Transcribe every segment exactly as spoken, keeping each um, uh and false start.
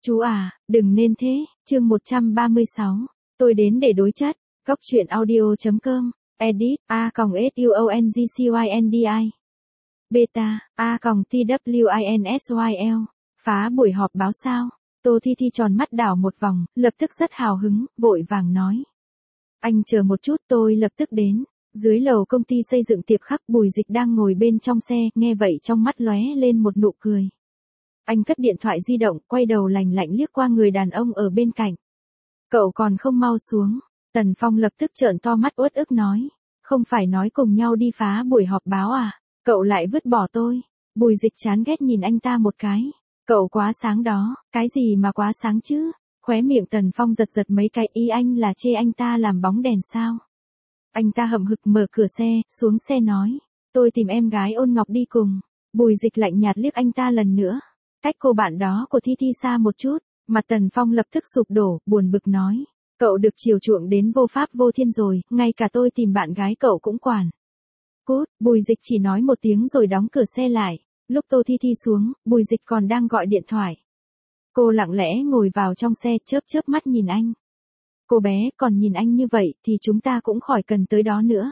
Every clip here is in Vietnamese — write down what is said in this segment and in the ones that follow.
Chú à, đừng nên thế, chương một trăm ba mươi sáu. Tôi đến để đối chất. Góc truyện audio.com. Edit, A còng S U O N G C Y N D I. Beta, A còng T W I N S Y L. Phá buổi họp báo sao? Tô Thi Thi tròn mắt đảo một vòng, lập tức rất hào hứng, vội vàng nói. Anh chờ một chút, tôi lập tức đến. Dưới lầu công ty xây dựng Tiệp Khắc, Bùi Dịch đang ngồi bên trong xe, nghe vậy trong mắt lóe lên một nụ cười. Anh cất điện thoại di động, quay đầu lạnh lạnh liếc qua người đàn ông ở bên cạnh. Cậu còn không mau xuống. Tần Phong lập tức trợn to mắt uất ức nói. Không phải nói cùng nhau đi phá buổi họp báo à? Cậu lại vứt bỏ tôi. Bùi Dịch chán ghét nhìn anh ta một cái. Cậu quá sáng đó, cái gì mà quá sáng chứ? Khóe miệng Tần Phong giật giật mấy cái, ý anh là chê anh ta làm bóng đèn sao? Anh ta hậm hực mở cửa xe, xuống xe nói. Tôi tìm em gái Ôn Ngọc đi cùng. Bùi Dịch lạnh nhạt liếc anh ta lần nữa. Cách cô bạn đó của Thi Thi xa một chút. Mặt Tần Phong lập tức sụp đổ, buồn bực nói. Cậu được chiều chuộng đến vô pháp vô thiên rồi, ngay cả tôi tìm bạn gái cậu cũng quản. Cút, Bùi Dịch chỉ nói một tiếng rồi đóng cửa xe lại. Lúc Tô Thi Thi xuống, Bùi Dịch còn đang gọi điện thoại. Cô lặng lẽ ngồi vào trong xe, chớp chớp mắt nhìn anh. Cô bé, còn nhìn anh như vậy thì chúng ta cũng khỏi cần tới đó nữa.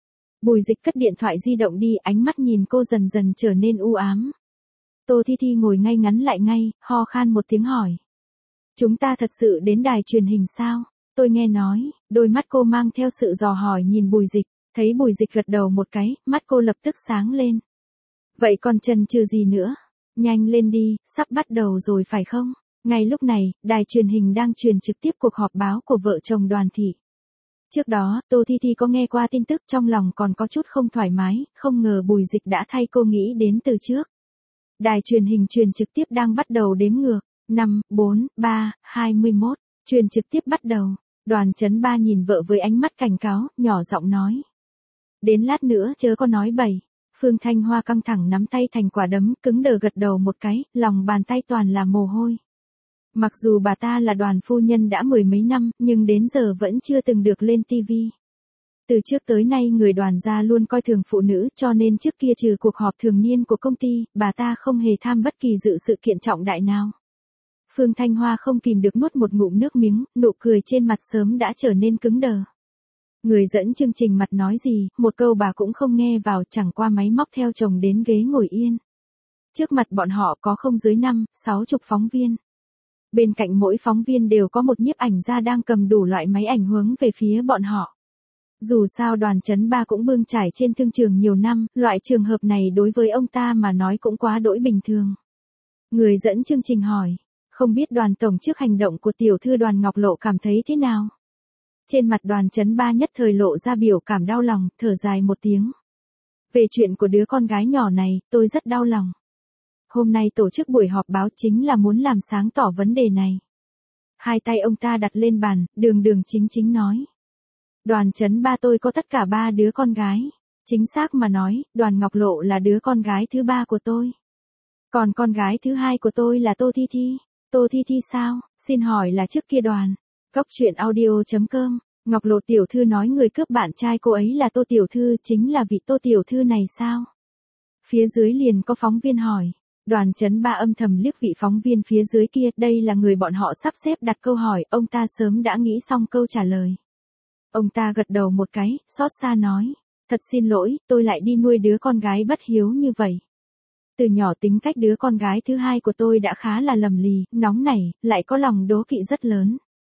Bùi Dịch cất điện thoại di động đi, ánh mắt nhìn cô dần dần trở nên u ám. Tô Thi Thi ngồi ngay ngắn lại ngay, ho khan một tiếng hỏi. Chúng ta thật sự đến đài truyền hình sao? Tôi nghe nói. Đôi mắt cô mang theo sự dò hỏi nhìn Bùi Dịch, thấy Bùi Dịch gật đầu một cái, mắt cô lập tức sáng lên. Vậy còn chần chừ gì nữa? Nhanh lên đi, sắp bắt đầu rồi phải không? Ngay lúc này, đài truyền hình đang truyền trực tiếp cuộc họp báo của vợ chồng Đoàn Thị. Trước đó, Tô Thi Thi có nghe qua tin tức, trong lòng còn có chút không thoải mái, không ngờ Bùi Dịch đã thay cô nghĩ đến từ trước. Đài truyền hình truyền trực tiếp đang bắt đầu đếm ngược. năm, bốn, ba, hai mươi mốt. Truyền trực tiếp bắt đầu. Đoàn Chấn Ba nhìn vợ với ánh mắt cảnh cáo, nhỏ giọng nói. Đến lát nữa chớ có nói bậy. Phương Thanh Hoa căng thẳng nắm tay thành quả đấm, cứng đờ gật đầu một cái, lòng bàn tay toàn là mồ hôi. Mặc dù bà ta là Đoàn phu nhân đã mười mấy năm, nhưng đến giờ vẫn chưa từng được lên tivi. Từ trước tới nay người Đoàn gia luôn coi thường phụ nữ, cho nên trước kia trừ cuộc họp thường niên của công ty, bà ta không hề tham bất kỳ dự sự kiện trọng đại nào. Phương Thanh Hoa không kìm được nuốt một ngụm nước miếng, nụ cười trên mặt sớm đã trở nên cứng đờ. Người dẫn chương trình mặt nói gì, một câu bà cũng không nghe vào, chẳng qua máy móc theo chồng đến ghế ngồi yên. Trước mặt bọn họ có không dưới năm, sáu chục phóng viên. Bên cạnh mỗi phóng viên đều có một nhiếp ảnh gia đang cầm đủ loại máy ảnh hướng về phía bọn họ. Dù sao Đoàn Chấn Ba cũng bươn trải trên thương trường nhiều năm, loại trường hợp này đối với ông ta mà nói cũng quá đỗi bình thường. Người dẫn chương trình hỏi, không biết Đoàn tổng trước hành động của tiểu thư Đoàn Ngọc Lộ cảm thấy thế nào? Trên mặt Đoàn Chấn Ba nhất thời lộ ra biểu cảm đau lòng, thở dài một tiếng. Về chuyện của đứa con gái nhỏ này, tôi rất đau lòng. Hôm nay tổ chức buổi họp báo chính là muốn làm sáng tỏ vấn đề này. Hai tay ông ta đặt lên bàn, đường đường chính chính nói. Đoàn Chấn Ba tôi có tất cả ba đứa con gái. Chính xác mà nói, Đoàn Ngọc Lộ là đứa con gái thứ ba của tôi. Còn con gái thứ hai của tôi là Tô Thi Thi. Tô Thi Thi sao? Xin hỏi là trước kia Đoàn. Góc truyện audio.com. Ngọc Lộ tiểu thư nói người cướp bạn trai cô ấy là Tô tiểu thư, chính là vị Tô tiểu thư này sao? Phía dưới liền có phóng viên hỏi. Đoàn Chấn Ba âm thầm liếc vị phóng viên phía dưới kia, đây là người bọn họ sắp xếp đặt câu hỏi, ông ta sớm đã nghĩ xong câu trả lời. Ông ta gật đầu một cái, xót xa nói. Thật xin lỗi, tôi lại đi nuôi đứa con gái bất hiếu như vậy. Từ nhỏ tính cách đứa con gái thứ hai của tôi đã khá là lầm lì, nóng nảy, lại có lòng đố kỵ rất lớn.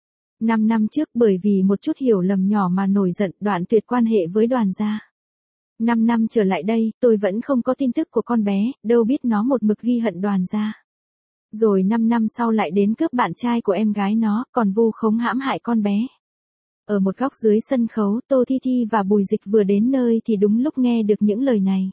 Năm năm trước bởi vì một chút hiểu lầm nhỏ mà nổi giận, đoạn tuyệt quan hệ với Đoàn gia. Năm năm trở lại đây, tôi vẫn không có tin tức của con bé, đâu biết nó một mực ghi hận Đoàn gia. Rồi năm năm sau lại đến cướp bạn trai của em gái nó, còn vu khống hãm hại con bé. Ở một góc dưới sân khấu, Tô Thi Thi và Bùi Dịch vừa đến nơi thì đúng lúc nghe được những lời này.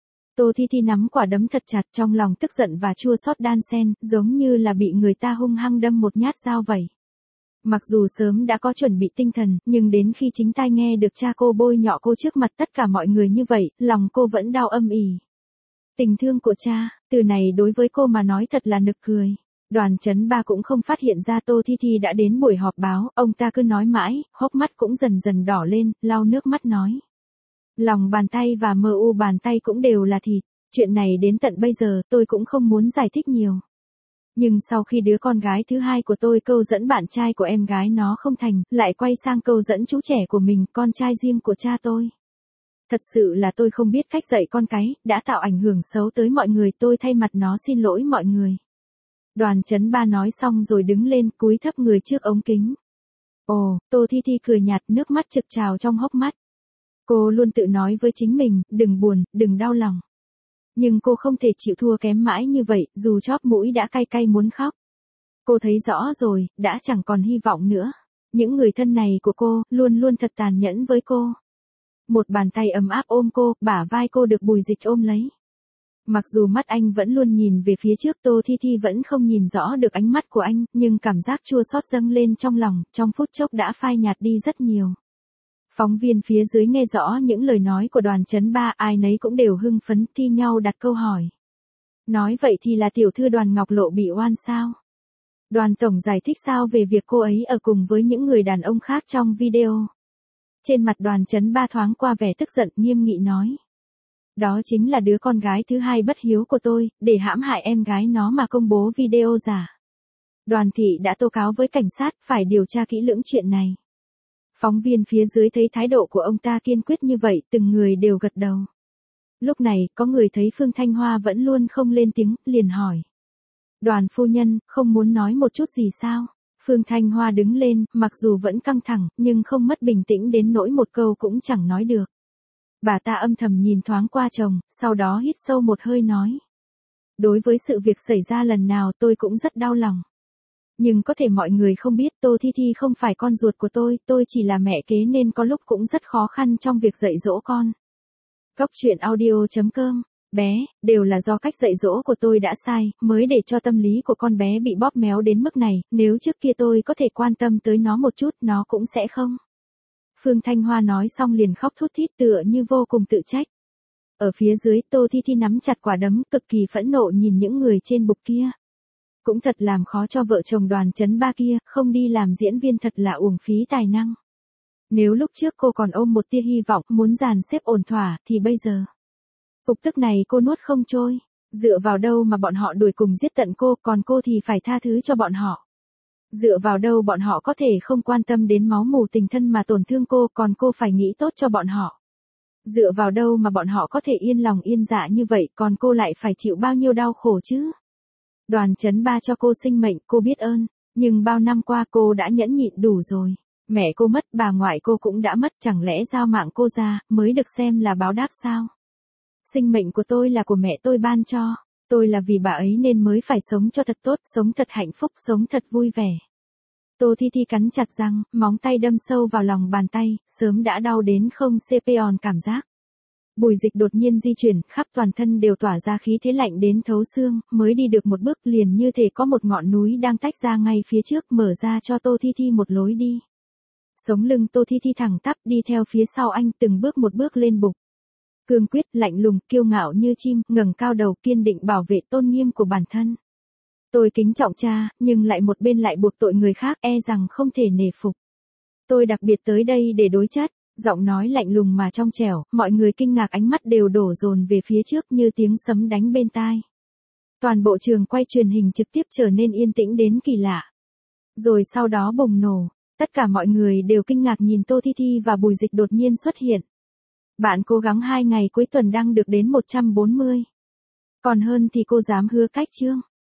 Tô Thi Thi nắm quả đấm thật chặt, trong lòng tức giận và chua xót đan xen, giống như là bị người ta hung hăng đâm một nhát dao vậy. Mặc dù sớm đã có chuẩn bị tinh thần, nhưng đến khi chính tai nghe được cha cô bôi nhọ cô trước mặt tất cả mọi người như vậy, lòng cô vẫn đau âm ỉ. Tình thương của cha, từ này đối với cô mà nói thật là nực cười. Đoàn Chấn Ba cũng không phát hiện ra Tô Thi Thi đã đến buổi họp báo, ông ta cứ nói mãi, hốc mắt cũng dần dần đỏ lên, lau nước mắt nói. Lòng bàn tay và mờ u bàn tay cũng đều là thịt, chuyện này đến tận bây giờ tôi cũng không muốn giải thích nhiều. Nhưng sau khi đứa con gái thứ hai của tôi câu dẫn bạn trai của em gái nó không thành, lại quay sang câu dẫn chú trẻ của mình, con trai riêng của cha tôi. Thật sự là tôi không biết cách dạy con cái, đã tạo ảnh hưởng xấu tới mọi người, tôi thay mặt nó xin lỗi mọi người. Đoàn Chấn Ba nói xong rồi đứng lên, cúi thấp người trước ống kính. Ồ, Tô Thi Thi cười nhạt, nước mắt trực trào trong hốc mắt. Cô luôn tự nói với chính mình, đừng buồn, đừng đau lòng. Nhưng cô không thể chịu thua kém mãi như vậy, dù chóp mũi đã cay cay muốn khóc. Cô thấy rõ rồi, đã chẳng còn hy vọng nữa. Những người thân này của cô, luôn luôn thật tàn nhẫn với cô. Một bàn tay ấm áp ôm cô, bả vai cô được Bùi Dịch ôm lấy. Mặc dù mắt anh vẫn luôn nhìn về phía trước, Tô Thi Thi vẫn không nhìn rõ được ánh mắt của anh, nhưng cảm giác chua xót dâng lên trong lòng, trong phút chốc đã phai nhạt đi rất nhiều. Phóng viên phía dưới nghe rõ những lời nói của Đoàn Chấn Ba, ai nấy cũng đều hưng phấn, thi nhau đặt câu hỏi. Nói vậy thì là tiểu thư Đoàn Ngọc Lộ bị oan sao? Đoàn tổng giải thích sao về việc cô ấy ở cùng với những người đàn ông khác trong video? Trên mặt Đoàn Chấn Ba thoáng qua vẻ tức giận, nghiêm nghị nói. Đó chính là đứa con gái thứ hai bất hiếu của tôi, để hãm hại em gái nó mà công bố video giả. Đoàn thị đã tố cáo với cảnh sát, phải điều tra kỹ lưỡng chuyện này. Phóng viên phía dưới thấy thái độ của ông ta kiên quyết như vậy, từng người đều gật đầu. Lúc này, có người thấy Phương Thanh Hoa vẫn luôn không lên tiếng, liền hỏi. Đoàn phu nhân, không muốn nói một chút gì sao? Phương Thanh Hoa đứng lên, mặc dù vẫn căng thẳng, nhưng không mất bình tĩnh đến nỗi một câu cũng chẳng nói được. Bà ta âm thầm nhìn thoáng qua chồng, sau đó hít sâu một hơi nói. Đối với sự việc xảy ra lần nào tôi cũng rất đau lòng. Nhưng có thể mọi người không biết Tô Thi Thi không phải con ruột của tôi, tôi chỉ là mẹ kế nên có lúc cũng rất khó khăn trong việc dạy dỗ con. Góc truyện audio chấm com, bé, đều là do cách dạy dỗ của tôi đã sai, mới để cho tâm lý của con bé bị bóp méo đến mức này, nếu trước kia tôi có thể quan tâm tới nó một chút nó cũng sẽ không. Phương Thanh Hoa nói xong liền khóc thút thít tựa như vô cùng tự trách. Ở phía dưới, Tô Thi Thi nắm chặt quả đấm, cực kỳ phẫn nộ nhìn những người trên bục kia. Cũng thật làm khó cho vợ chồng Đoàn Chấn Ba kia, không đi làm diễn viên thật là uổng phí tài năng. Nếu lúc trước cô còn ôm một tia hy vọng muốn dàn xếp ổn thỏa, thì bây giờ. Cục tức này cô nuốt không trôi, dựa vào đâu mà bọn họ đuổi cùng giết tận cô, còn cô thì phải tha thứ cho bọn họ. Dựa vào đâu bọn họ có thể không quan tâm đến máu mủ tình thân mà tổn thương cô, còn cô phải nghĩ tốt cho bọn họ. Dựa vào đâu mà bọn họ có thể yên lòng yên dạ như vậy, còn cô lại phải chịu bao nhiêu đau khổ chứ? Đoàn Chấn Ba cho cô sinh mệnh, cô biết ơn, nhưng bao năm qua cô đã nhẫn nhịn đủ rồi. Mẹ cô mất, bà ngoại cô cũng đã mất, chẳng lẽ giao mạng cô ra, mới được xem là báo đáp sao? Sinh mệnh của tôi là của mẹ tôi ban cho, tôi là vì bà ấy nên mới phải sống cho thật tốt, sống thật hạnh phúc, sống thật vui vẻ. Tô Thi Thi cắn chặt răng, móng tay đâm sâu vào lòng bàn tay, sớm đã đau đến không xê pê on cảm giác. Bùi Dịch đột nhiên di chuyển, khắp toàn thân đều tỏa ra khí thế lạnh đến thấu xương, mới đi được một bước liền như thể có một ngọn núi đang tách ra ngay phía trước, mở ra cho Tô Thi Thi một lối đi. Sống lưng Tô Thi Thi thẳng tắp đi theo phía sau anh, từng bước một bước lên bục. Cương quyết, lạnh lùng, kiêu ngạo như chim, ngẩng cao đầu, kiên định bảo vệ tôn nghiêm của bản thân. Tôi kính trọng cha, nhưng lại một bên lại buộc tội người khác, e rằng không thể nể phục. Tôi đặc biệt tới đây để đối chất. Giọng nói lạnh lùng mà trong trẻo, mọi người kinh ngạc, ánh mắt đều đổ dồn về phía trước như tiếng sấm đánh bên tai. Toàn bộ trường quay truyền hình trực tiếp trở nên yên tĩnh đến kỳ lạ. Rồi sau đó bùng nổ, tất cả mọi người đều kinh ngạc nhìn Tô Thi Thi và Bùi Dịch đột nhiên xuất hiện. Bạn cố gắng hai ngày cuối tuần đăng được đến một trăm bốn mươi. Còn hơn thì cô dám hứa cách chương.